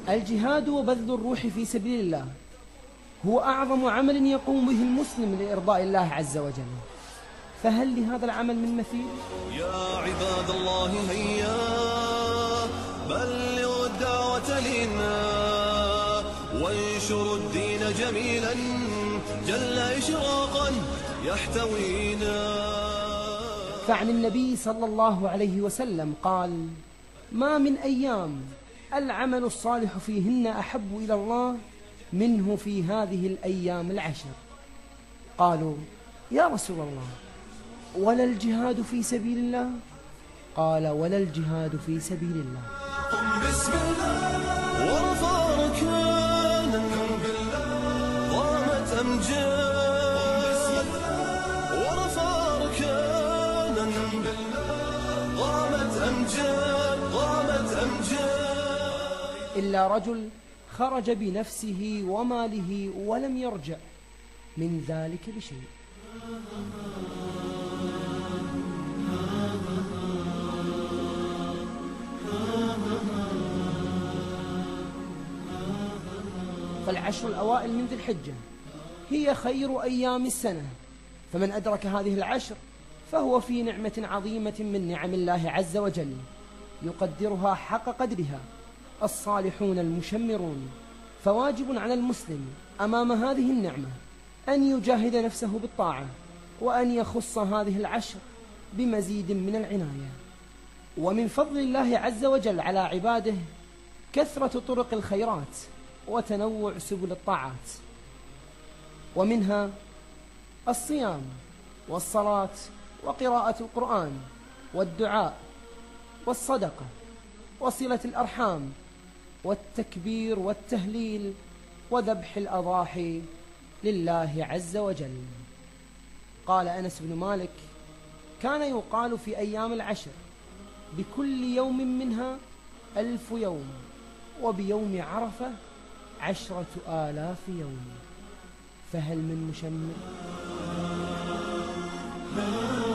الجهاد وبذل الروح في سبيل الله هو أعظم عمل يقوم به المسلم لإرضاء الله عز وجل، فهل لهذا العمل من مثيل؟ يا عباد الله هيا بلغوا الدعوة لنا وانشروا الدين جميلا جل إشراقا يحتوينا. فعن النبي صلى الله عليه وسلم قال: ما من أيام العمل الصالح فيهن أحب إلى الله منه في هذه الأيام العشر. قالوا: يا رسول الله، ولا الجهاد في سبيل الله؟ قال: ولا الجهاد في سبيل الله. قم بسم الله وارفع ركانا ضامت أمجاد، وارفع ركانا ضامت أمجاد، ضامت أمجاد. إلا رجل خرج بنفسه وماله ولم يرجع من ذلك بشيء. فالعشر الأوائل من ذي الحجة هي خير أيام السنة، فمن أدرك هذه العشر فهو في نعمة عظيمة من نعم الله عز وجل يقدرها حق قدرها الصالحون المشمرون. فواجب على المسلم أمام هذه النعمة أن يجاهد نفسه بالطاعة، وأن يخص هذه العشر بمزيد من العناية. ومن فضل الله عز وجل على عباده كثرة طرق الخيرات وتنوع سبل الطاعات، ومنها الصيام والصلاة وقراءة القرآن والدعاء والصدقة وصلة الأرحام والتكبير والتهليل وذبح الأضاحي لله عز وجل. قال أنس بن مالك: كان يقال في أيام العشر بكل يوم منها 1000 يوم، وبيوم عرفة 10,000 يوم. فهل من مشمر؟